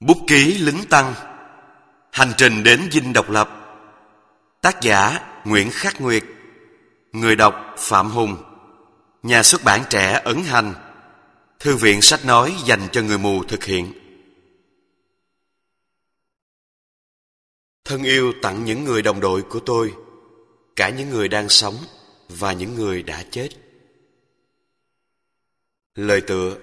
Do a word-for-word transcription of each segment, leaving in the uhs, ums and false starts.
Bút ký lính Tăng. Hành trình đến Dinh Độc Lập. Tác giả Nguyễn Khắc Nguyệt. Người đọc Phạm Hùng. Nhà xuất bản Trẻ Ấn Hành. Thư viện sách nói dành cho người mù thực hiện. Thân yêu tặng những người đồng đội của tôi, cả những người đang sống và những người đã chết. Lời tựa.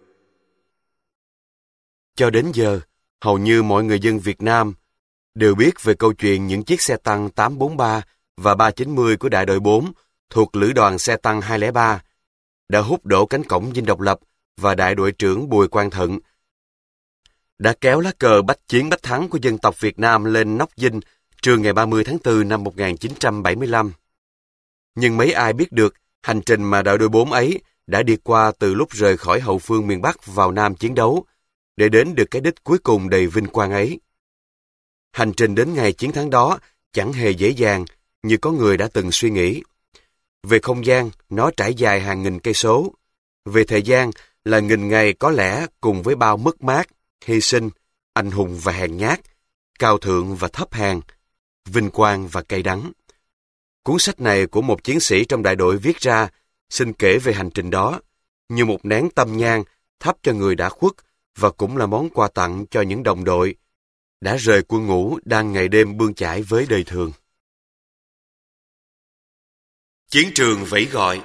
Cho đến giờ, hầu như mọi người dân Việt Nam đều biết về câu chuyện những chiếc xe tăng tám bốn ba và ba chín mươi của đại đội bốn thuộc lữ đoàn xe tăng hai không ba đã hút đổ cánh cổng Dinh Độc Lập và đại đội trưởng Bùi Quang Thận đã kéo lá cờ bách chiến bách thắng của dân tộc Việt Nam lên nóc Dinh trưa ngày ba mươi tháng tư năm một nghìn chín trăm bảy mươi lăm. Nhưng mấy ai biết được hành trình mà đại đội bốn ấy đã đi qua từ lúc rời khỏi hậu phương miền Bắc vào Nam chiến đấu, để đến được cái đích cuối cùng đầy vinh quang ấy. Hành trình đến ngày chiến thắng đó chẳng hề dễ dàng như có người đã từng suy nghĩ. Về không gian, nó trải dài hàng nghìn cây số. Về thời gian là nghìn ngày có lẽ cùng với bao mất mát, hy sinh, anh hùng và hèn nhát, cao thượng và thấp hèn, vinh quang và cay đắng. Cuốn sách này của một chiến sĩ trong đại đội viết ra xin kể về hành trình đó, như một nén tâm nhang thắp cho người đã khuất và cũng là món quà tặng cho những đồng đội đã rời quân ngũ đang ngày đêm bươn chải với đời thường. Chiến trường vẫy gọi.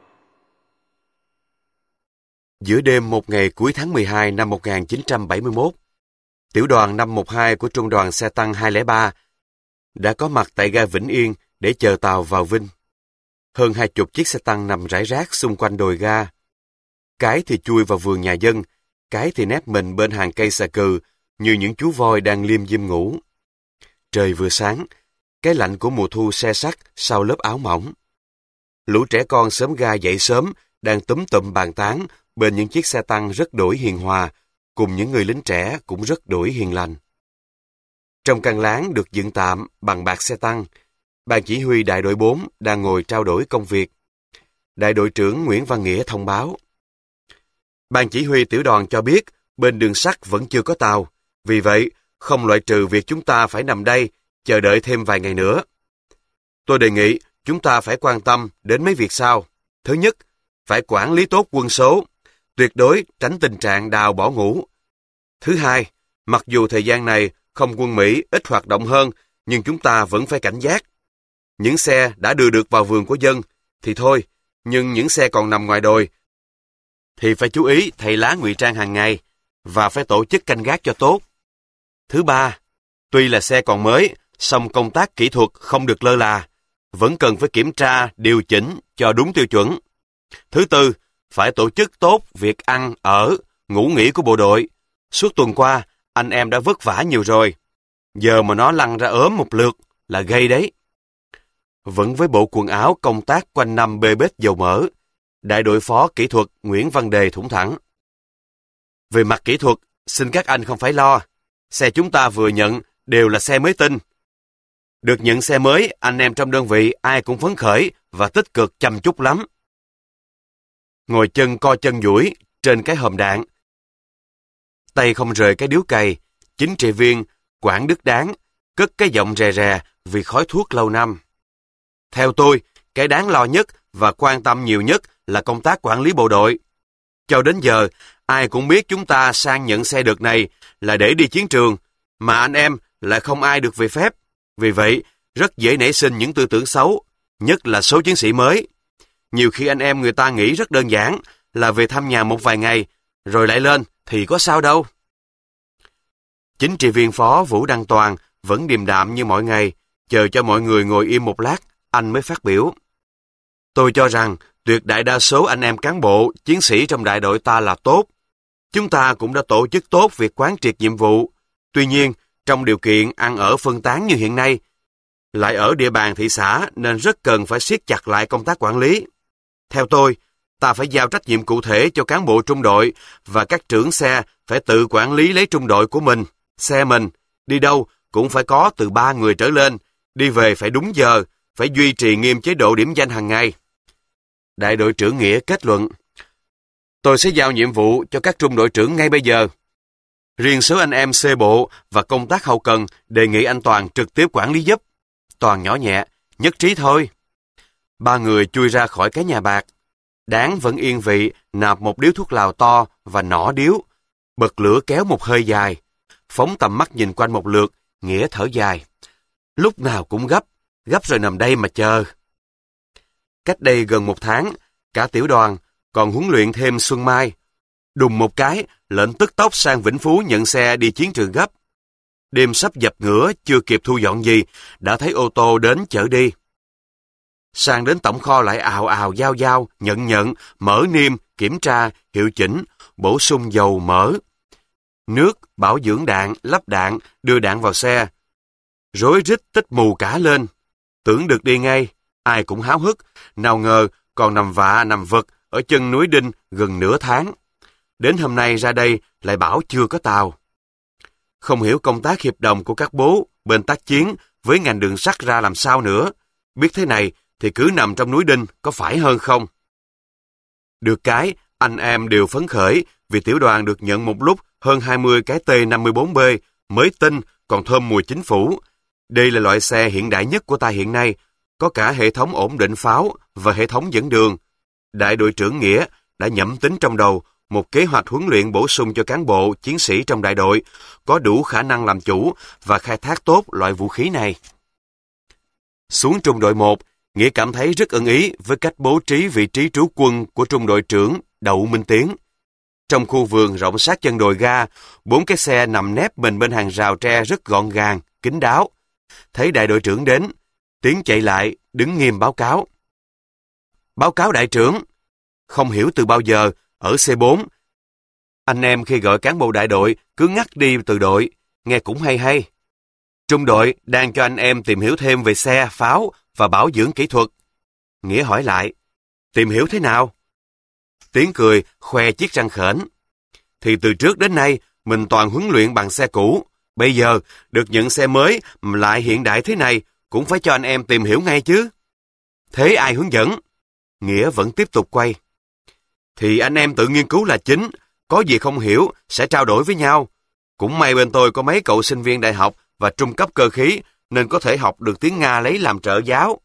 Giữa đêm một ngày cuối tháng mười hai năm một nghìn chín trăm bảy mươi mốt, tiểu đoàn năm một hai của trung đoàn xe tăng hai không ba đã có mặt tại ga Vĩnh Yên để chờ tàu vào Vinh. Hơn hai chục chiếc xe tăng nằm rải rác xung quanh đồi ga. Cái thì chui vào vườn nhà dân, cái thì nép mình bên hàng cây xà cừ như những chú voi đang liêm diêm ngủ. Trời vừa sáng, cái lạnh của mùa thu se sắt sau lớp áo mỏng. Lũ trẻ con sớm ga dậy sớm đang túm tụm bàn tán bên những chiếc xe tăng rất đổi hiền hòa, cùng những người lính trẻ cũng rất đổi hiền lành. Trong căn láng được dựng tạm bằng bạt xe tăng, ban chỉ huy đại đội bốn đang ngồi trao đổi công việc. Đại đội trưởng Nguyễn Văn Nghĩa thông báo: ban chỉ huy tiểu đoàn cho biết bên đường sắt vẫn chưa có tàu, vì vậy không loại trừ việc chúng ta phải nằm đây chờ đợi thêm vài ngày nữa. Tôi đề nghị chúng ta phải quan tâm đến mấy việc sau. Thứ nhất, phải quản lý tốt quân số, tuyệt đối tránh tình trạng đào bỏ ngũ. Thứ hai, mặc dù thời gian này không quân Mỹ ít hoạt động hơn, nhưng chúng ta vẫn phải cảnh giác. Những xe đã đưa được vào vườn của dân thì thôi, nhưng những xe còn nằm ngoài đồi thì phải chú ý thầy lá ngụy trang hàng ngày và phải tổ chức canh gác cho tốt. Thứ ba, tuy là xe còn mới, song công tác kỹ thuật không được lơ là, vẫn cần phải kiểm tra, điều chỉnh cho đúng tiêu chuẩn. Thứ tư, phải tổ chức tốt việc ăn, ở, ngủ nghỉ của bộ đội. Suốt tuần qua, anh em đã vất vả nhiều rồi. Giờ mà nó lăn ra ốm một lượt là gây đấy. Vẫn với bộ quần áo công tác quanh năm bê bết dầu mỡ, đại đội phó kỹ thuật Nguyễn Văn Đề thủng thẳng: về mặt kỹ thuật, xin các anh không phải lo. Xe chúng ta vừa nhận đều là xe mới tinh. Được nhận xe mới, anh em trong đơn vị ai cũng phấn khởi và tích cực chăm chút lắm. Ngồi chân co chân duỗi trên cái hòm đạn, tay không rời cái điếu cày, chính trị viên Quảng Đức Đáng cất cái giọng rè rè vì khói thuốc lâu năm: theo tôi, cái đáng lo nhất và quan tâm nhiều nhất là công tác quản lý bộ đội. Cho đến giờ, ai cũng biết chúng ta sang nhận xe đợt này là để đi chiến trường, mà anh em lại không ai được về phép. Vì vậy, rất dễ nảy sinh những tư tưởng xấu, nhất là số chiến sĩ mới. Nhiều khi anh em người ta nghĩ rất đơn giản là về thăm nhà một vài ngày, rồi lại lên thì có sao đâu. Chính trị viên phó Vũ Đăng Toàn vẫn điềm đạm như mọi ngày, chờ cho mọi người ngồi im một lát, anh mới phát biểu: tôi cho rằng tuyệt đại đa số anh em cán bộ, chiến sĩ trong đại đội ta là tốt. Chúng ta cũng đã tổ chức tốt việc quán triệt nhiệm vụ. Tuy nhiên, trong điều kiện ăn ở phân tán như hiện nay, lại ở địa bàn thị xã nên rất cần phải siết chặt lại công tác quản lý. Theo tôi, ta phải giao trách nhiệm cụ thể cho cán bộ trung đội và các trưởng xe phải tự quản lý lấy trung đội của mình, xe mình. Đi đâu cũng phải có từ ba người trở lên, đi về phải đúng giờ, phải duy trì nghiêm chế độ điểm danh hàng ngày. Đại đội trưởng Nghĩa kết luận: tôi sẽ giao nhiệm vụ cho các trung đội trưởng ngay bây giờ. Riêng số anh em C bộ và công tác hậu cần đề nghị anh Toàn trực tiếp quản lý giúp. Toàn nhỏ nhẹ, nhất trí thôi. Ba người chui ra khỏi cái nhà bạc. Đáng vẫn yên vị nạp một điếu thuốc lào to và nỏ điếu, bật lửa kéo một hơi dài, phóng tầm mắt nhìn quanh một lượt, Nghĩa thở dài. Lúc nào cũng gấp, gấp rồi nằm đây mà chờ. Cách đây gần một tháng, cả tiểu đoàn còn huấn luyện thêm Xuân Mai. Đùng một cái, lệnh tức tốc sang Vĩnh Phú nhận xe đi chiến trường gấp. Đêm sắp dập ngửa, chưa kịp thu dọn gì, đã thấy ô tô đến chở đi. Sang đến tổng kho lại ào ào giao giao, nhận nhận, mở niêm, kiểm tra, hiệu chỉnh, bổ sung dầu mỡ, nước, bảo dưỡng đạn, lắp đạn, đưa đạn vào xe. Rối rít tích mù cả lên. Tưởng được đi ngay, ai cũng háo hức, nào ngờ còn nằm vạ nằm vật ở chân núi Đinh gần nửa tháng. Đến hôm nay ra đây lại bảo chưa có tàu. Không hiểu công tác hiệp đồng của các bố bên tác chiến với ngành đường sắt ra làm sao nữa. Biết thế này thì cứ nằm trong núi Đinh có phải hơn không? Được cái, anh em đều phấn khởi vì tiểu đoàn được nhận một lúc hơn hai mươi cái T năm mươi bốn B mới tinh còn thơm mùi chính phủ. Đây là loại xe hiện đại nhất của ta hiện nay, có cả hệ thống ổn định pháo và hệ thống dẫn đường. Đại đội trưởng Nghĩa đã nhẩm tính trong đầu một kế hoạch huấn luyện bổ sung cho cán bộ, chiến sĩ trong đại đội, có đủ khả năng làm chủ và khai thác tốt loại vũ khí này. Xuống trung đội một, Nghĩa cảm thấy rất ưng ý với cách bố trí vị trí trú quân của trung đội trưởng Đậu Minh Tiến. Trong khu vườn rộng sát chân đồi ga, bốn cái xe nằm nép mình bên hàng rào tre rất gọn gàng, kín đáo. Thấy đại đội trưởng đến, Tiến chạy lại, đứng nghiêm báo cáo. Báo cáo đại trưởng. Không hiểu từ bao giờ, ở C bốn, anh em khi gọi cán bộ đại đội cứ ngắt đi từ đội, nghe cũng hay hay. Trung đội đang cho anh em tìm hiểu thêm về xe, pháo và bảo dưỡng kỹ thuật. Nghĩa hỏi lại, tìm hiểu thế nào? Tiến cười, khoe chiếc răng khểnh. Thì từ trước đến nay, mình toàn huấn luyện bằng xe cũ. Bây giờ, được nhận xe mới lại hiện đại thế này, cũng phải cho anh em tìm hiểu ngay chứ. Thế ai hướng dẫn? Nghĩa vẫn tiếp tục quay. Thì anh em tự nghiên cứu là chính, có gì không hiểu sẽ trao đổi với nhau. Cũng may bên tôi có mấy cậu sinh viên đại học và trung cấp cơ khí nên có thể học được tiếng Nga lấy làm trợ giáo.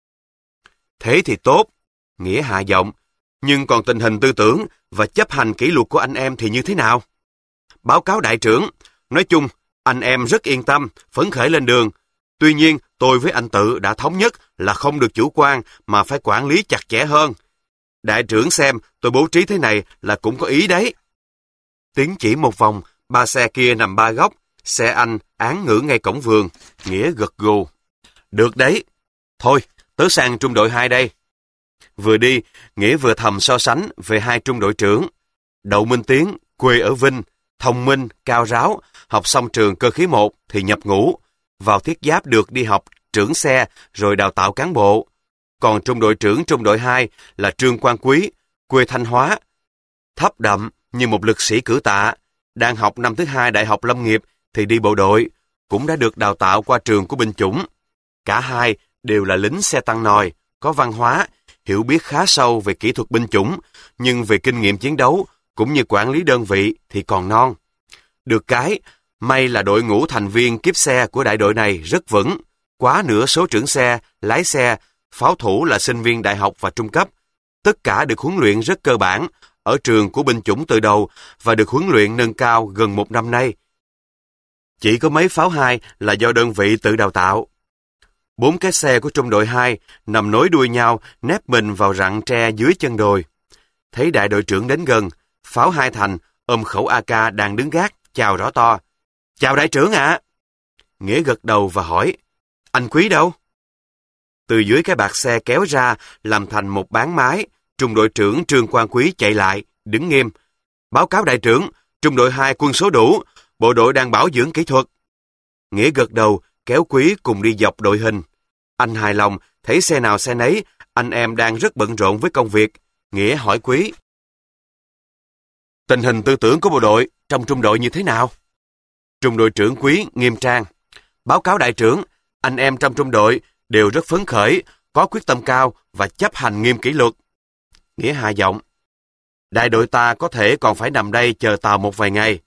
Thế thì tốt, Nghĩa hạ giọng, nhưng còn tình hình tư tưởng và chấp hành kỷ luật của anh em thì như thế nào? Báo cáo đại trưởng, nói chung anh em rất yên tâm, phấn khởi lên đường. Tuy nhiên tôi với anh Tự đã thống nhất là không được chủ quan mà phải quản lý chặt chẽ hơn. Đại trưởng xem tôi bố trí thế này là cũng có ý đấy. Tiến chỉ một vòng, ba xe kia nằm ba góc, xe anh án ngữ ngay cổng vườn. Nghĩa gật gù. Được đấy. Thôi, tớ sang trung đội hai đây. Vừa đi, Nghĩa vừa thầm so sánh về hai trung đội trưởng. Đậu Minh Tiến, quê ở Vinh, thông minh, cao ráo, học xong trường cơ khí một thì nhập ngũ, vào thiết giáp được đi học trưởng xe rồi đào tạo cán bộ. Còn trung đội trưởng trung đội hai là Trương Quang Quý, quê Thanh Hóa, thấp đậm như một lực sĩ cử tạ, đang học năm thứ hai Đại học Lâm nghiệp thì đi bộ đội, cũng đã được đào tạo qua trường của binh chủng. Cả hai đều là lính xe tăng nòi, có văn hóa, hiểu biết khá sâu về kỹ thuật binh chủng, nhưng về kinh nghiệm chiến đấu cũng như quản lý đơn vị thì còn non. Được cái, may là đội ngũ thành viên kiếp xe của đại đội này rất vững, quá nửa số trưởng xe, lái xe, pháo thủ là sinh viên đại học và trung cấp. Tất cả được huấn luyện rất cơ bản, ở trường của binh chủng từ đầu và được huấn luyện nâng cao gần một năm nay. Chỉ có mấy pháo hai là do đơn vị tự đào tạo. Bốn cái xe của trung đội hai nằm nối đuôi nhau nép mình vào rặng tre dưới chân đồi. Thấy đại đội trưởng đến gần, pháo hai thành ôm khẩu a ca đang đứng gác, chào rõ to. Chào đại trưởng ạ. À. Nghĩa gật đầu và hỏi, anh Quý đâu? Từ dưới cái bạc xe kéo ra làm thành một bán mái, trung đội trưởng Trương Quang Quý chạy lại, đứng nghiêm. Báo cáo đại trưởng, trung đội hai quân số đủ, bộ đội đang bảo dưỡng kỹ thuật. Nghĩa gật đầu, kéo Quý cùng đi dọc đội hình. Anh hài lòng, thấy xe nào xe nấy, anh em đang rất bận rộn với công việc. Nghĩa hỏi Quý. Tình hình tư tưởng của bộ đội trong trung đội như thế nào? Trung đội trưởng Quý nghiêm trang. Báo cáo đại trưởng, anh em trong trung đội đều rất phấn khởi, có quyết tâm cao và chấp hành nghiêm kỷ luật. Nghĩa hạ giọng. Đại đội ta có thể còn phải nằm đây chờ tàu một vài ngày.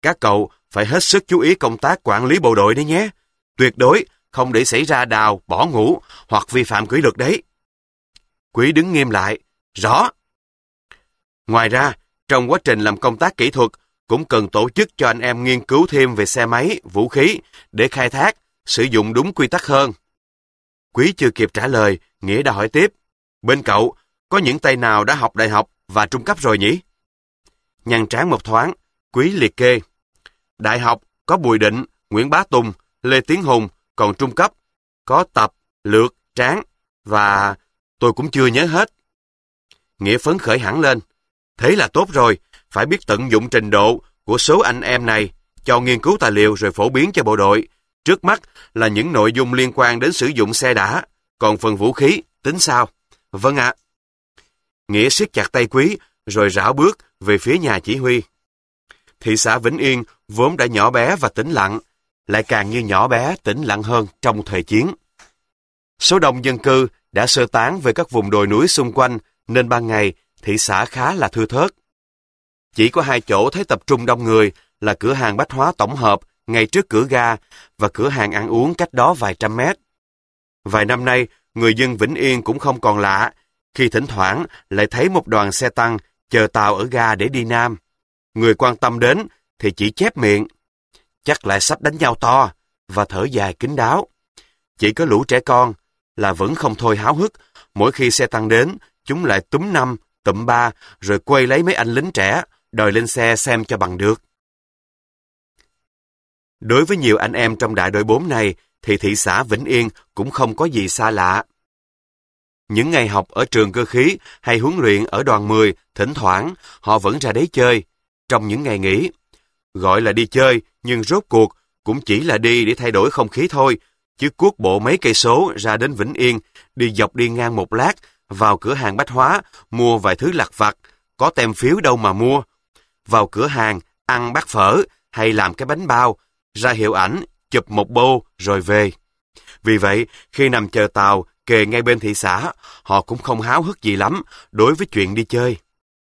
Các cậu phải hết sức chú ý công tác quản lý bộ đội đấy nhé. Tuyệt đối không để xảy ra đào, bỏ ngủ hoặc vi phạm kỷ luật đấy. Quý đứng nghiêm lại. Rõ. Ngoài ra, trong quá trình làm công tác kỹ thuật, cũng cần tổ chức cho anh em nghiên cứu thêm về xe máy, vũ khí để khai thác, sử dụng đúng quy tắc hơn. Quý chưa kịp trả lời, Nghĩa đã hỏi tiếp. Bên cậu, có những tay nào đã học đại học và trung cấp rồi nhỉ? Nhăn trán một thoáng, Quý liệt kê. Đại học có Bùi Định, Nguyễn Bá Tùng, Lê Tiến Hùng, còn trung cấp có Tập, Lược, Tráng và tôi cũng chưa nhớ hết. Nghĩa phấn khởi hẳn lên. Thế là tốt rồi, phải biết tận dụng trình độ của số anh em này cho nghiên cứu tài liệu rồi phổ biến cho bộ đội. Trước mắt là những nội dung liên quan đến sử dụng xe đã, còn phần vũ khí tính sao? Vâng ạ. Nghĩa siết chặt tay Quý rồi rảo bước về phía nhà chỉ huy. Thị xã Vĩnh Yên vốn đã nhỏ bé và tĩnh lặng, lại càng như nhỏ bé tĩnh lặng hơn trong thời chiến. Số đông dân cư đã sơ tán về các vùng đồi núi xung quanh nên ban ngày thị xã khá là thưa thớt. Chỉ có hai chỗ thấy tập trung đông người là cửa hàng bách hóa tổng hợp ngay trước cửa ga và cửa hàng ăn uống cách đó vài trăm mét. Vài năm nay, người dân Vĩnh Yên cũng không còn lạ khi thỉnh thoảng lại thấy một đoàn xe tăng chờ tàu ở ga để đi Nam. Người quan tâm đến thì chỉ chép miệng. Chắc lại sắp đánh nhau to và thở dài kín đáo. Chỉ có lũ trẻ con là vẫn không thôi háo hức. Mỗi khi xe tăng đến, chúng lại túm năm, tụm ba rồi quay lấy mấy anh lính trẻ đòi lên xe xem cho bằng được. Đối với nhiều anh em trong đại đội bốn này thì thị xã Vĩnh Yên cũng không có gì xa lạ. Những ngày học ở trường cơ khí hay huấn luyện ở đoàn mười, thỉnh thoảng họ vẫn ra đấy chơi. Trong những ngày nghỉ, gọi là đi chơi nhưng rốt cuộc cũng chỉ là đi để thay đổi không khí thôi, chứ cuốc bộ mấy cây số ra đến Vĩnh Yên, đi dọc đi ngang một lát, vào cửa hàng bách hóa, mua vài thứ lặt vặt, có tem phiếu đâu mà mua. Vào cửa hàng, ăn bát phở hay làm cái bánh bao, ra hiệu ảnh, chụp một bô rồi về. Vì vậy, khi nằm chờ tàu kề ngay bên thị xã, họ cũng không háo hức gì lắm đối với chuyện đi chơi.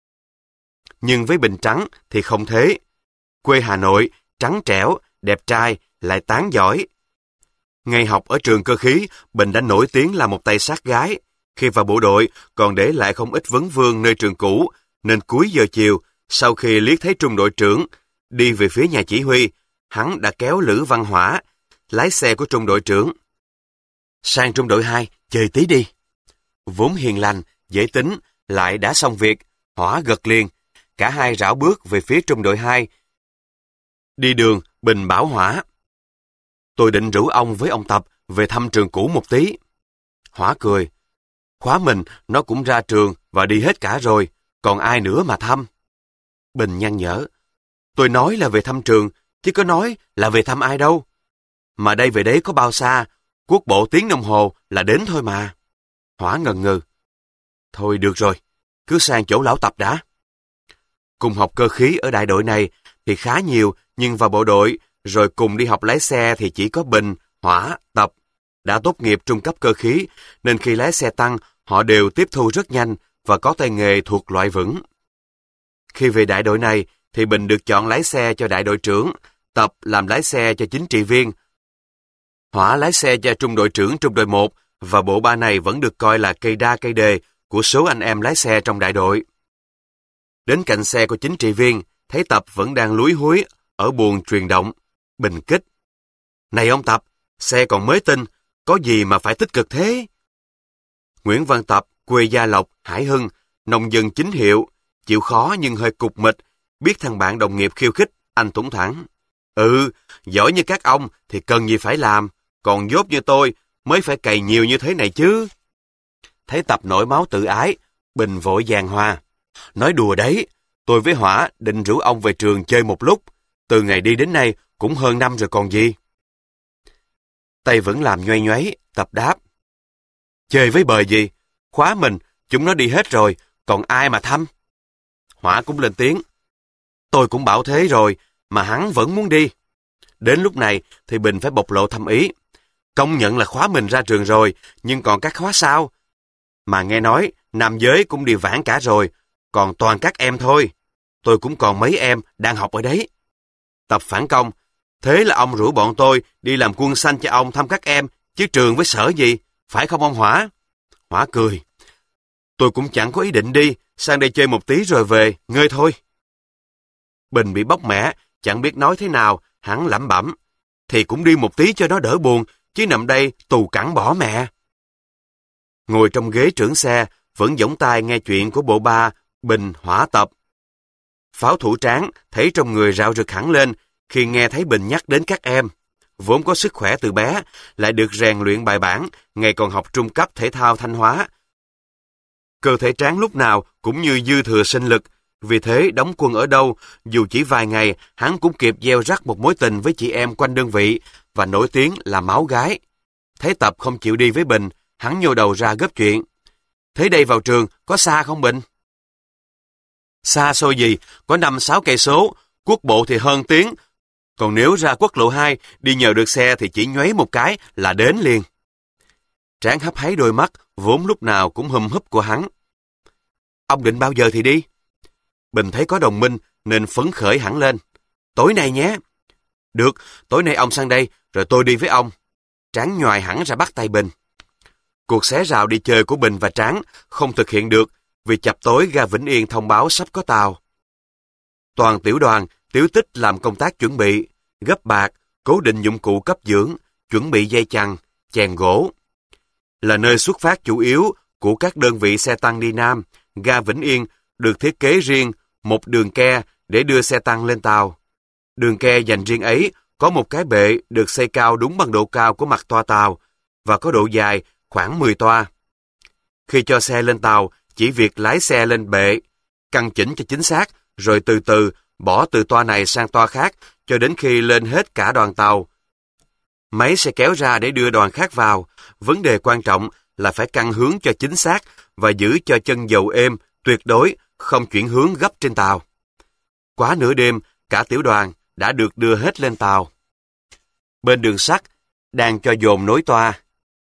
Nhưng với Bình Trắng thì không thế. Quê Hà Nội, trắng trẻo, đẹp trai, lại tán giỏi. Ngày học ở trường cơ khí, Bình đã nổi tiếng là một tay sát gái. Khi vào bộ đội, còn để lại không ít vấn vương nơi trường cũ, nên cuối giờ chiều, sau khi liếc thấy trung đội trưởng đi về phía nhà chỉ huy, hắn đã kéo Lữ Văn Hỏa, lái xe của trung đội trưởng. Sang trung đội hai, chơi tí đi. Vốn hiền lành, dễ tính, lại đã xong việc, Hỏa gật liền. Cả hai rảo bước về phía trung đội hai. Đi đường, Bình bảo Hỏa. Tôi định rủ ông với ông Tập về thăm trường cũ một tí. Hỏa cười. Khóa mình nó cũng ra trường và đi hết cả rồi, còn ai nữa mà thăm. Bình nhăn nhở. Tôi nói là về thăm trường, chứ có nói là về thăm ai đâu. Mà đây về đấy có bao xa, cuốc bộ tiếng đồng hồ là đến thôi mà. Hỏa ngần ngừ. Thôi được rồi, cứ sang chỗ lão Tập đã. Cùng học cơ khí ở đại đội này thì khá nhiều, nhưng vào bộ đội rồi cùng đi học lái xe thì chỉ có Bình, Hỏa, Tập. Đã tốt nghiệp trung cấp cơ khí, nên khi lái xe tăng, họ đều tiếp thu rất nhanh và có tay nghề thuộc loại vững. Khi về đại đội này, thì Bình được chọn lái xe cho đại đội trưởng, Tập làm lái xe cho chính trị viên. Hỏa lái xe cho trung đội trưởng trung đội một, và bộ ba này vẫn được coi là cây đa cây đề của số anh em lái xe trong đại đội. Đến cạnh xe của chính trị viên, thấy Tập vẫn đang lúi húi ở buồng truyền động. Bình kích. Này ông Tập, xe còn mới tinh, có gì mà phải tích cực thế? Nguyễn Văn Tập, quê Gia Lộc, Hải Hưng, nông dân chính hiệu, chịu khó nhưng hơi cục mịch, biết thằng bạn đồng nghiệp khiêu khích, anh thủng thẳng. Ừ, giỏi như các ông thì cần gì phải làm, còn dốt như tôi mới phải cày nhiều như thế này chứ. Thấy Tập nổi máu tự ái, Bình vội giằng hòa. Nói đùa đấy, tôi với Hỏa định rủ ông về trường chơi một lúc, từ ngày đi đến nay cũng hơn năm rồi còn gì. Tay vẫn làm nhoay nhoáy, Tập đáp. Chơi với bời gì, khóa mình, chúng nó đi hết rồi, còn ai mà thăm? Hỏa cũng lên tiếng. Tôi cũng bảo thế rồi, mà hắn vẫn muốn đi. Đến lúc này thì Bình phải bộc lộ thâm ý. Công nhận là khóa mình ra trường rồi, nhưng còn các khóa sau. Mà nghe nói, nam giới cũng đi vãn cả rồi, còn toàn các em thôi. Tôi cũng còn mấy em đang học ở đấy. tập phản công. Thế là ông rủ bọn tôi đi làm quân xanh cho ông thăm các em, chứ trường với sở gì, phải không ông Hỏa? Hỏa cười. Tôi cũng chẳng có ý định đi, sang đây chơi một tí rồi về, ngơi thôi. Bình bị bóc mẻ, chẳng biết nói thế nào, hắn lẩm bẩm. Thì cũng đi một tí cho nó đỡ buồn, chứ nằm đây tù cẳng bỏ mẹ. Ngồi trong ghế trưởng xe, vẫn giỏng tai nghe chuyện của bộ ba Bình Hỏa tập. Pháo thủ Tráng thấy trong người rạo rực hẳn lên khi nghe thấy Bình nhắc đến các em. Vốn có sức khỏe từ bé, lại được rèn luyện bài bản, ngày còn học trung cấp thể thao Thanh Hóa. Cơ thể Tráng lúc nào cũng như dư thừa sinh lực, vì thế đóng quân ở đâu, dù chỉ vài ngày, hắn cũng kịp gieo rắc một mối tình với chị em quanh đơn vị và nổi tiếng là máu gái. Thấy Tập không chịu đi với Bình, hắn nhô đầu ra gấp chuyện. Thế đây vào trường có xa không Bình? Xa xôi gì, có năm sáu cây số, quốc bộ thì hơn tiếng. Còn nếu ra quốc lộ hai, đi nhờ được xe thì chỉ nhoáy một cái là đến liền. Tráng hấp háy đôi mắt, vốn lúc nào cũng hùm húp của hắn. Ông định bao giờ thì đi? Bình thấy có đồng minh nên phấn khởi hẳn lên. Tối nay nhé. Được, tối nay ông sang đây, rồi tôi đi với ông. Tráng nhoài hẳn ra bắt tay Bình. Cuộc xé rào đi chơi của Bình và Tráng không thực hiện được vì chập tối ga Vĩnh Yên thông báo sắp có tàu. Toàn tiểu đoàn, Tiểu Tích làm công tác chuẩn bị, gấp bạc, cố định dụng cụ cấp dưỡng, chuẩn bị dây chằng, chèn gỗ. Là nơi xuất phát chủ yếu của các đơn vị xe tăng đi Nam, ga Vĩnh Yên được thiết kế riêng một đường ke để đưa xe tăng lên tàu. Đường ke dành riêng ấy có một cái bệ được xây cao đúng bằng độ cao của mặt toa tàu và có độ dài khoảng mười toa. Khi cho xe lên tàu, chỉ việc lái xe lên bệ, căn chỉnh cho chính xác, rồi từ từ bỏ từ toa này sang toa khác cho đến khi lên hết cả đoàn tàu. Máy sẽ kéo ra để đưa đoàn khác vào. Vấn đề quan trọng là phải căn hướng cho chính xác và giữ cho chân dầu êm, tuyệt đối, không chuyển hướng gấp trên tàu. Quá nửa đêm, cả tiểu đoàn đã được đưa hết lên tàu. Bên đường sắt, đang cho dồn nối toa.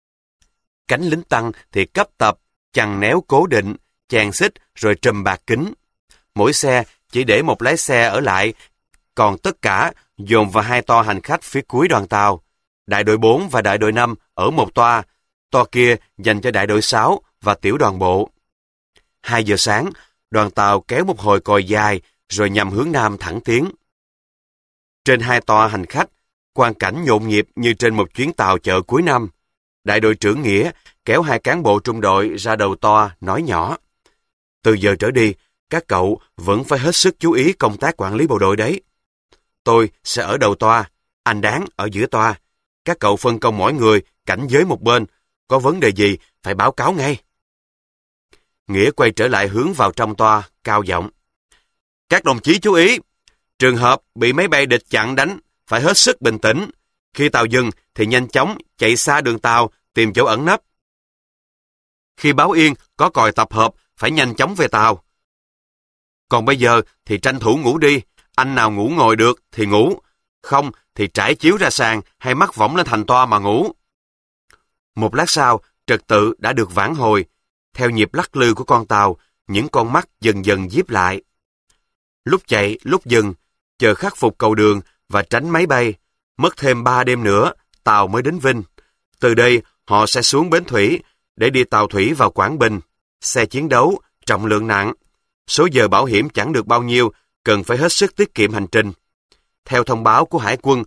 Cánh lính tăng thì cấp tập, chằng néo cố định, chèn xích rồi trùm bạc kính. Mỗi xe chỉ để một lái xe ở lại, còn tất cả dồn vào hai toa hành khách phía cuối đoàn tàu. Đại đội bốn và đại đội năm ở một toa, toa kia dành cho đại đội sáu và tiểu đoàn bộ. Hai giờ sáng, đoàn tàu kéo một hồi còi dài rồi nhằm hướng nam thẳng tiến. Trên hai toa hành khách, quang cảnh nhộn nhịp như trên một chuyến tàu chợ cuối năm. Đại đội trưởng Nghĩa kéo hai cán bộ trung đội ra đầu toa nói nhỏ. Từ giờ trở đi, các cậu vẫn phải hết sức chú ý công tác quản lý bộ đội đấy. Tôi sẽ ở đầu toa, anh Đáng ở giữa toa. Các cậu phân công mỗi người cảnh giới một bên, có vấn đề gì phải báo cáo ngay. Nghĩa quay trở lại hướng vào trong toa, cao giọng. Các đồng chí chú ý, trường hợp bị máy bay địch chặn đánh, phải hết sức bình tĩnh. Khi tàu dừng thì nhanh chóng chạy xa đường tàu, tìm chỗ ẩn nấp. Khi báo yên có còi tập hợp, phải nhanh chóng về tàu. Còn bây giờ thì tranh thủ ngủ đi, anh nào ngủ ngồi được thì ngủ, không thì trải chiếu ra sàn hay mắc võng lên thành toa mà ngủ. Một lát sau, trật tự đã được vãn hồi. Theo nhịp lắc lư của con tàu, những con mắt dần dần díp lại. Lúc chạy, lúc dừng, chờ khắc phục cầu đường và tránh máy bay. Mất thêm ba đêm nữa, tàu mới đến Vinh. Từ đây, họ sẽ xuống bến thủy để đi tàu thủy vào Quảng Bình. Xe chiến đấu, trọng lượng nặng. Số giờ bảo hiểm chẳng được bao nhiêu, cần phải hết sức tiết kiệm hành trình. Theo thông báo của Hải quân,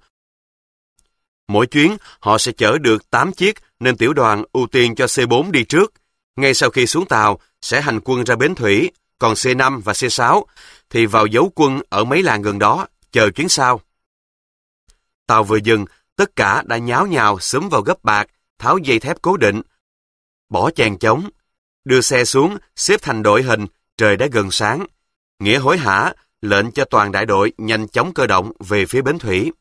mỗi chuyến họ sẽ chở được tám chiếc nên tiểu đoàn ưu tiên cho C bốn đi trước. Ngay sau khi xuống tàu, sẽ hành quân ra bến thủy, còn C năm và C sáu thì vào giấu quân ở mấy làng gần đó, chờ chuyến sau. Tàu vừa dừng, tất cả đã nháo nhào xúm vào gấp bạc, tháo dây thép cố định, bỏ chèn chống, đưa xe xuống, xếp thành đội hình, trời đã gần sáng. Nghĩa hối hả, lệnh cho toàn đại đội nhanh chóng cơ động về phía bến thủy.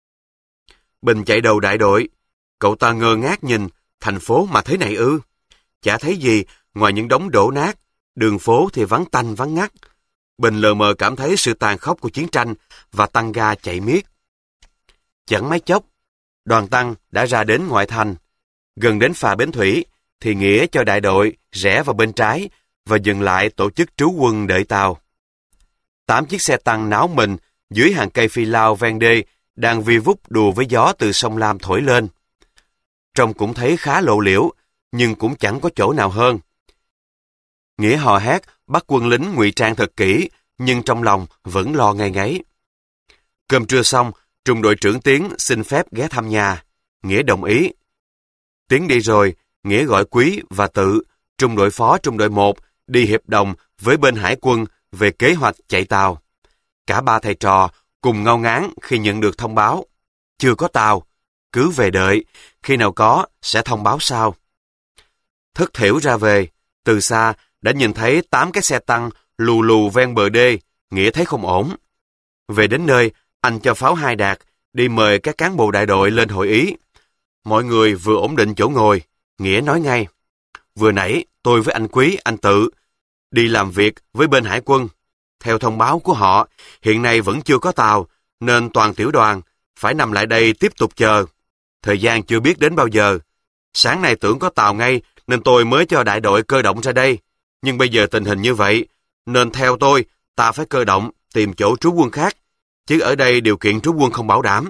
Bình chạy đầu đại đội, cậu ta ngơ ngác nhìn, thành phố mà thế này ư? Chả thấy gì ngoài những đống đổ nát, đường phố thì vắng tanh vắng ngắt. Bình lờ mờ cảm thấy sự tàn khốc của chiến tranh và tăng ga chạy miết. Chẳng mấy chốc, đoàn tăng đã ra đến ngoại thành. Gần đến phà bến thủy, thì Nghĩa cho đại đội rẽ vào bên trái và dừng lại tổ chức trú quân đợi tàu. Tám chiếc xe tăng náo mình dưới hàng cây phi lao ven đê đang vi vút đùa với gió từ sông Lam thổi lên. Trông cũng thấy khá lộ liễu, nhưng cũng chẳng có chỗ nào hơn. Nghĩa hò hét bắt quân lính ngụy trang thật kỹ, nhưng trong lòng vẫn lo ngây ngáy. Cơm trưa xong, trung đội trưởng Tiến xin phép ghé thăm nhà. Nghĩa đồng ý. Tiến đi rồi, Nghĩa gọi Quý và Tự, trung đội phó trung đội một, đi hiệp đồng với bên hải quân về kế hoạch chạy tàu. Cả ba thầy trò cùng ngao ngán khi nhận được thông báo. Chưa có tàu, cứ về đợi, khi nào có sẽ thông báo sau. Thất thểu ra về, từ xa đã nhìn thấy tám cái xe tăng lù lù ven bờ đê, Nghĩa thấy không ổn. Về đến nơi, anh cho pháo hai Đạt đi mời các cán bộ đại đội lên hội ý. Mọi người vừa ổn định chỗ ngồi, Nghĩa nói ngay. Vừa nãy tôi với anh Quý, anh Tự đi làm việc với bên hải quân. Theo thông báo của họ, hiện nay vẫn chưa có tàu, nên toàn tiểu đoàn phải nằm lại đây tiếp tục chờ. Thời gian chưa biết đến bao giờ. Sáng nay tưởng có tàu ngay, nên tôi mới cho đại đội cơ động ra đây. Nhưng bây giờ tình hình như vậy, nên theo tôi, ta phải cơ động, tìm chỗ trú quân khác. Chứ ở đây điều kiện trú quân không bảo đảm.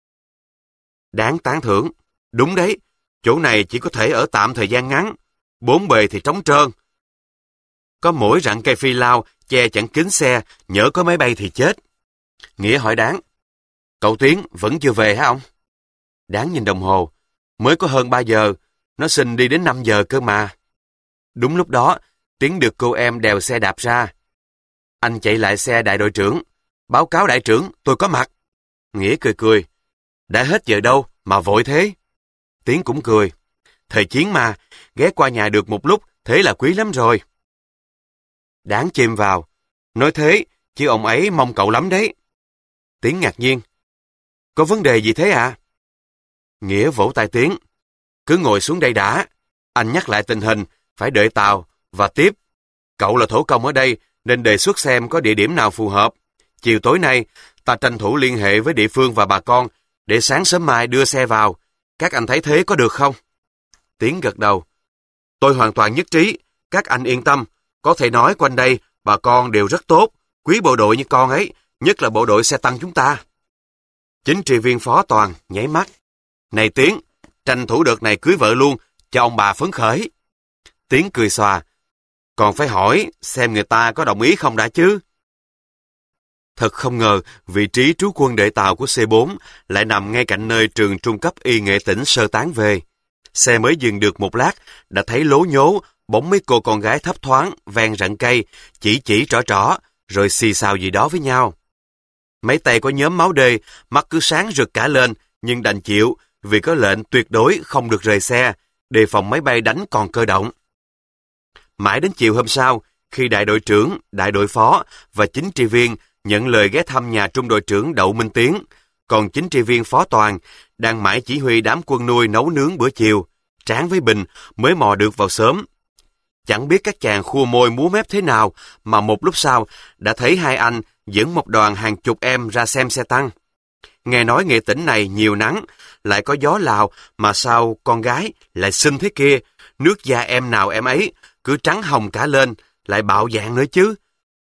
Đáng tán thưởng. Đúng đấy, chỗ này chỉ có thể ở tạm thời gian ngắn. Bốn bề thì trống trơn. Có mỗi rặng cây phi lao, che chắn kín xe, nhỡ có máy bay thì chết. Nghĩa hỏi Đáng. Cậu Tiến vẫn chưa về hả ông? Đáng nhìn đồng hồ. Mới có hơn ba giờ, nó xin đi đến năm giờ cơ mà. Đúng lúc đó, Tiến được cô em đèo xe đạp ra. Anh chạy lại xe đại đội trưởng. Báo cáo đại trưởng, tôi có mặt. Nghĩa cười cười. Đã hết giờ đâu mà vội thế? Tiến cũng cười. Thời chiến mà, ghé qua nhà được một lúc, thế là quý lắm rồi. Đáng chìm vào. Nói thế, chứ ông ấy mong cậu lắm đấy. Tiến ngạc nhiên. Có vấn đề gì thế à? Nghĩa vỗ tay Tiến. Cứ ngồi xuống đây đã. Anh nhắc lại tình hình, phải đợi tàu, và tiếp. Cậu là thổ công ở đây, nên đề xuất xem có địa điểm nào phù hợp. Chiều tối nay, ta tranh thủ liên hệ với địa phương và bà con, để sáng sớm mai đưa xe vào. Các anh thấy thế có được không? Tiến gật đầu. Tôi hoàn toàn nhất trí, các anh yên tâm. Có thể nói quanh đây, bà con đều rất tốt, quý bộ đội như con ấy, nhất là bộ đội xe tăng chúng ta. Chính trị viên Phó Toàn nháy mắt. Này Tiến, tranh thủ đợt này cưới vợ luôn, cho ông bà phấn khởi. Tiến cười xòa. Còn phải hỏi, xem người ta có đồng ý không đã chứ? Thật không ngờ, vị trí trú quân đệ tàu của C bốn lại nằm ngay cạnh nơi trường trung cấp y nghệ tỉnh sơ tán về. Xe mới dừng được một lát, đã thấy lố nhố, bóng mấy cô con gái thấp thoáng, ven rặng cây, chỉ chỉ trỏ trỏ, rồi xì xào gì đó với nhau. Mấy tay có nhóm máu đê, mắt cứ sáng rực cả lên, nhưng đành chịu, vì có lệnh tuyệt đối không được rời xe, đề phòng máy bay đánh còn cơ động. Mãi đến chiều hôm sau, khi đại đội trưởng, đại đội phó và chính trị viên nhận lời ghé thăm nhà trung đội trưởng Đậu Minh Tiến, còn chính trị viên Phó Toàn đang mãi chỉ huy đám quân nuôi nấu nướng bữa chiều, Tráng với Bình mới mò được vào sớm. Chẳng biết các chàng khua môi múa mép thế nào mà một lúc sau đã thấy hai anh dẫn một đoàn hàng chục em ra xem xe tăng. Nghe nói nghệ tỉnh này nhiều nắng, lại có gió Lào mà sao con gái lại xinh thế kia, nước da em nào em ấy, cứ trắng hồng cả lên, lại bạo dạn nữa chứ.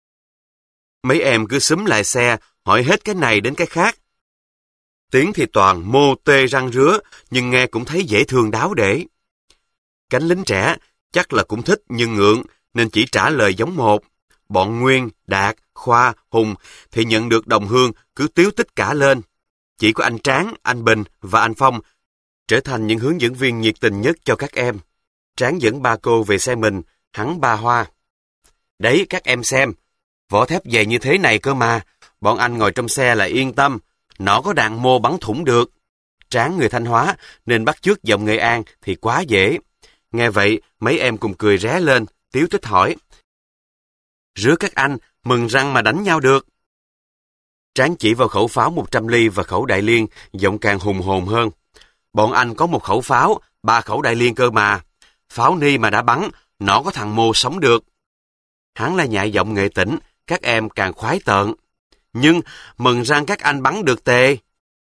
Mấy em cứ xúm lại xe, hỏi hết cái này đến cái khác. Tiếng thì toàn mô tê răng rứa, nhưng nghe cũng thấy dễ thương đáo để. Cánh lính trẻ chắc là cũng thích nhưng ngượng, nên chỉ trả lời giống một. Bọn Nguyên, Đạt, Khoa, Hùng thì nhận được đồng hương cứ tíu tích cả lên. Chỉ có anh Tráng, anh Bình và anh Phong trở thành những hướng dẫn viên nhiệt tình nhất cho các em. Tráng dẫn ba cô về xe mình, hắn ba hoa. Đấy các em xem, vỏ thép dày như thế này cơ mà, bọn anh ngồi trong xe là yên tâm, nó có đạn mô bắn thủng được. Tráng người Thanh Hóa nên bắt chước giọng Nghệ An thì quá dễ. Nghe vậy, mấy em cùng cười ré lên, tíu tích hỏi. Rứa các anh, mừng răng mà đánh nhau được. Tráng chỉ vào khẩu pháo một trăm ly và khẩu đại liên, giọng càng hùng hồn hơn. Bọn anh có một khẩu pháo, ba khẩu đại liên cơ mà. Pháo ni mà đã bắn, nó có thằng mô sống được. Hắn là nhại giọng nghệ tỉnh, các em càng khoái tợn. Nhưng mừng răng các anh bắn được tề.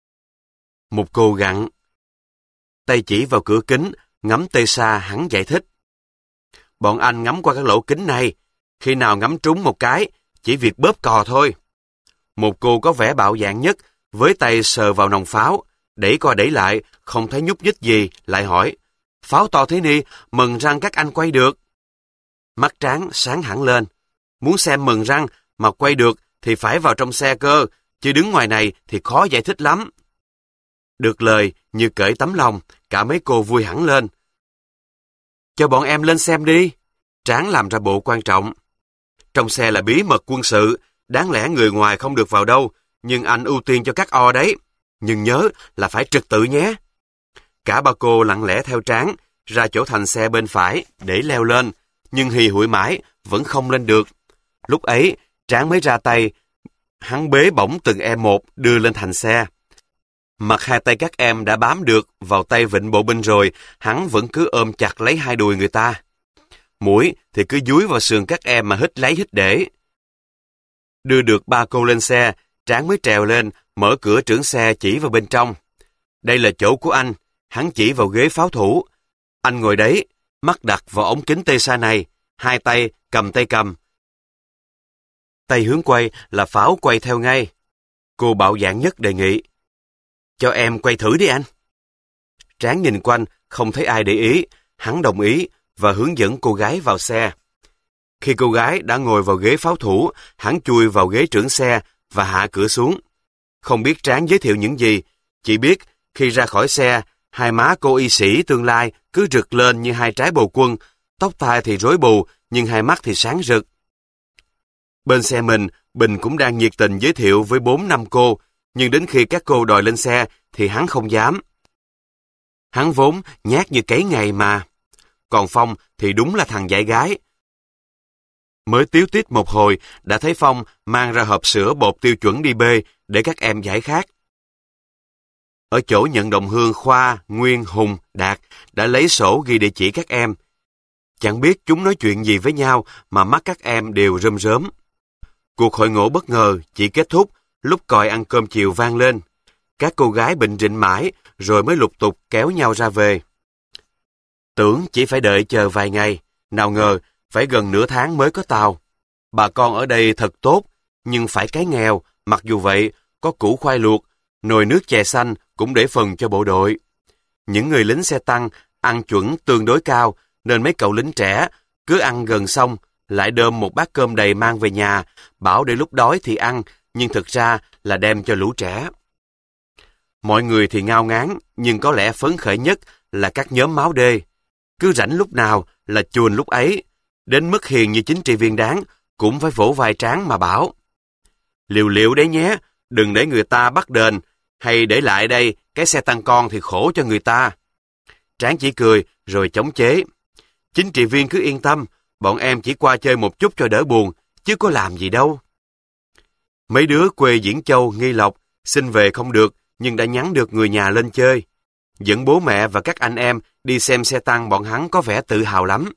Một cô gặn. Tay chỉ vào cửa kính, ngắm tê xa hắn giải thích. Bọn anh ngắm qua các lỗ kính này, khi nào ngắm trúng một cái, chỉ việc bóp cò thôi. Một cô có vẻ bạo dạn nhất, với tay sờ vào nòng pháo, đẩy qua đẩy lại, không thấy nhúc nhích gì, lại hỏi, pháo to thế ni, mừng răng các anh quay được. Mắt Tráng sáng hẳn lên, muốn xem mừng răng mà quay được thì phải vào trong xe cơ, chứ đứng ngoài này thì khó giải thích lắm. Được lời như cởi tấm lòng, cả mấy cô vui hẳn lên. Cho bọn em lên xem đi. Tráng làm ra bộ quan trọng. Trong xe là bí mật quân sự, đáng lẽ người ngoài không được vào đâu, nhưng anh ưu tiên cho các o đấy. Nhưng nhớ là phải trật tự nhé. Cả ba cô lặng lẽ theo Tráng, ra chỗ thành xe bên phải để leo lên, nhưng hì hụi mãi, vẫn không lên được. Lúc ấy, Tráng mới ra tay, hắn bế bổng từng em một đưa lên thành xe. Mặt hai tay các em đã bám được vào tay vịnh bộ binh rồi, hắn vẫn cứ ôm chặt lấy hai đùi người ta. Mũi thì cứ dúi vào sườn các em mà hít lấy hít để. Đưa được ba cô lên xe, Tráng mới trèo lên, mở cửa trưởng xe chỉ vào bên trong. Đây là chỗ của anh, hắn chỉ vào ghế pháo thủ. Anh ngồi đấy, mắt đặt vào ống kính tê sa này, hai tay cầm tay cầm. Tay hướng quay là pháo quay theo ngay. Cô bạo dạn nhất đề nghị. Cho em quay thử đi anh. Tráng nhìn quanh, không thấy ai để ý, hắn đồng ý và hướng dẫn cô gái vào xe. Khi cô gái đã ngồi vào ghế pháo thủ, hắn chui vào ghế trưởng xe và hạ cửa xuống. Không biết Tráng giới thiệu những gì, chỉ biết khi ra khỏi xe, hai má cô y sĩ tương lai cứ rực lên như hai trái bồ quân, tóc tai thì rối bù, nhưng hai mắt thì sáng rực. Bên xe mình, Bình cũng đang nhiệt tình giới thiệu với bốn năm cô, nhưng đến khi các cô đòi lên xe thì hắn không dám. Hắn vốn nhát như cấy ngày mà. Còn Phong thì đúng là thằng dại gái. Mới tíu tít một hồi, đã thấy Phong mang ra hộp sữa bột tiêu chuẩn đi bê để các em giải khát. Ở chỗ nhận đồng hương Khoa, Nguyên, Hùng, Đạt đã lấy sổ ghi địa chỉ các em. Chẳng biết chúng nói chuyện gì với nhau mà mắt các em đều rơm rớm. Cuộc hội ngộ bất ngờ chỉ kết thúc lúc còi ăn cơm chiều vang lên. Các cô gái bệnh rịnh mãi rồi mới lục tục kéo nhau ra về. Tưởng chỉ phải đợi chờ vài ngày, nào ngờ phải gần nửa tháng mới có tàu. Bà con ở đây thật tốt, nhưng phải cái nghèo, mặc dù vậy có củ khoai luộc, nồi nước chè xanh cũng để phần cho bộ đội. Những người lính xe tăng ăn chuẩn tương đối cao, nên mấy cậu lính trẻ cứ ăn gần xong, lại đơm một bát cơm đầy mang về nhà, bảo để lúc đói thì ăn, nhưng thực ra là đem cho lũ trẻ. Mọi người thì ngao ngán, nhưng có lẽ phấn khởi nhất là các nhóm máu đê. Cứ rảnh lúc nào là chuồn lúc ấy, đến mức hiền như chính trị viên đáng, cũng phải vỗ vai Tráng mà bảo. Liều liệu đấy nhé, đừng để người ta bắt đền, hay để lại đây, cái xe tăng con thì khổ cho người ta. Tráng chỉ cười rồi chống chế. Chính trị viên cứ yên tâm, bọn em chỉ qua chơi một chút cho đỡ buồn, chứ có làm gì đâu. Mấy đứa quê Diễn Châu, Nghi Lộc, xin về không được, nhưng đã nhắn được người nhà lên chơi. Dẫn bố mẹ và các anh em đi xem xe tăng, bọn hắn có vẻ tự hào lắm.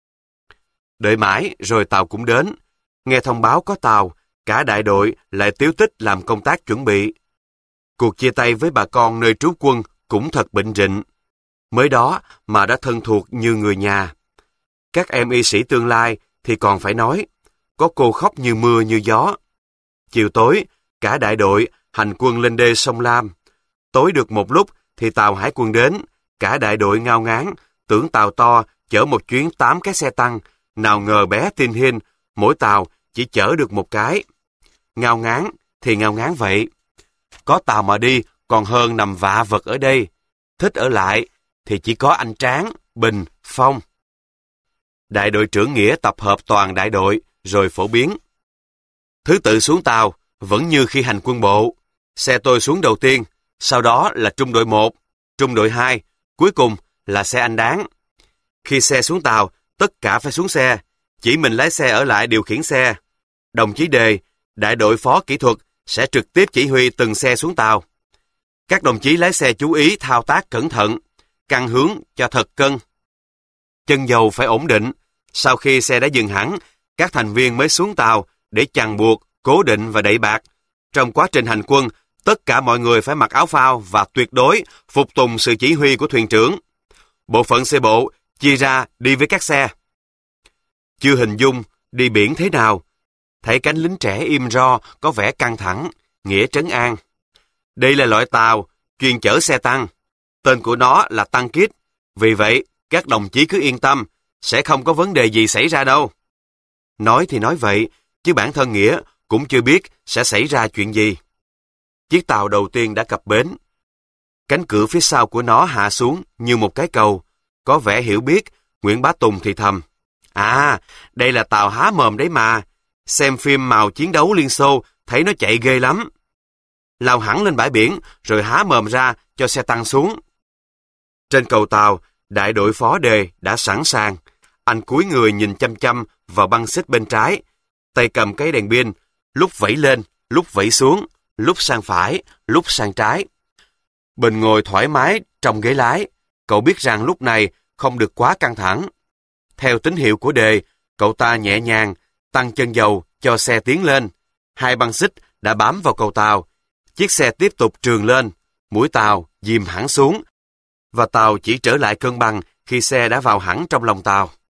Đợi mãi rồi tàu cũng đến. Nghe thông báo có tàu, cả đại đội lại tíu tích làm công tác chuẩn bị. Cuộc chia tay với bà con nơi trú quân cũng thật bệnh rịnh. Mới đó mà đã thân thuộc như người nhà. Các em y sĩ tương lai thì còn phải nói, có cô khóc như mưa như gió. Chiều tối, cả đại đội hành quân lên đê sông Lam. Tối được một lúc thì tàu hải quân đến, cả đại đội ngao ngán, tưởng tàu to chở một chuyến tám cái xe tăng, nào ngờ bé tin hin, mỗi tàu chỉ chở được một cái. Ngao ngán thì ngao ngán vậy. Có tàu mà đi còn hơn nằm vạ vật ở đây. Thích ở lại thì chỉ có anh Tráng, Bình, Phong. Đại đội trưởng Nghĩa tập hợp toàn đại đội rồi phổ biến. Thứ tự xuống tàu vẫn như khi hành quân bộ. Xe tôi xuống đầu tiên, sau đó là trung đội một, trung đội hai, cuối cùng là xe anh Đáng. Khi xe xuống tàu, tất cả phải xuống xe, chỉ mình lái xe ở lại điều khiển xe. Đồng chí Đề, đại đội phó kỹ thuật, sẽ trực tiếp chỉ huy từng xe xuống tàu. Các đồng chí lái xe chú ý thao tác cẩn thận, căn hướng cho thật cân. Chân dầu phải ổn định, sau khi xe đã dừng hẳn, các thành viên mới xuống tàu để chằng buộc, cố định và đậy bạc. Trong quá trình hành quân, tất cả mọi người phải mặc áo phao và tuyệt đối phục tùng sự chỉ huy của thuyền trưởng. Bộ phận xe bộ chia ra đi với các xe. Chưa hình dung đi biển thế nào, thấy cánh lính trẻ im ro có vẻ căng thẳng, Nghĩa trấn an. Đây là loại tàu chuyên chở xe tăng. Tên của nó là Tăng Kít. Vì vậy, các đồng chí cứ yên tâm, sẽ không có vấn đề gì xảy ra đâu. Nói thì nói vậy, chứ bản thân Nghĩa cũng chưa biết sẽ xảy ra chuyện gì. Chiếc tàu đầu tiên đã cập bến. Cánh cửa phía sau của nó hạ xuống như một cái cầu. Có vẻ hiểu biết, Nguyễn Bá Tùng thì thầm. À, đây là tàu há mồm đấy mà. Xem phim màu chiến đấu Liên Xô, thấy nó chạy ghê lắm. Lao hẳn lên bãi biển, rồi há mồm ra cho xe tăng xuống. Trên cầu tàu, đại đội phó đề đã sẵn sàng. Anh cúi người nhìn chăm chăm vào băng xích bên trái. Tay cầm cái đèn pin, lúc vẫy lên, lúc vẫy xuống, lúc sang phải, lúc sang trái. Bình ngồi thoải mái trong ghế lái. Cậu biết rằng lúc này không được quá căng thẳng. Theo tín hiệu của đề, cậu ta nhẹ nhàng tăng chân dầu cho xe tiến lên. Hai băng xích đã bám vào cầu tàu. Chiếc xe tiếp tục trườn lên. Mũi tàu dìm hẳn xuống. Và tàu chỉ trở lại cân bằng khi xe đã vào hẳn trong lòng tàu.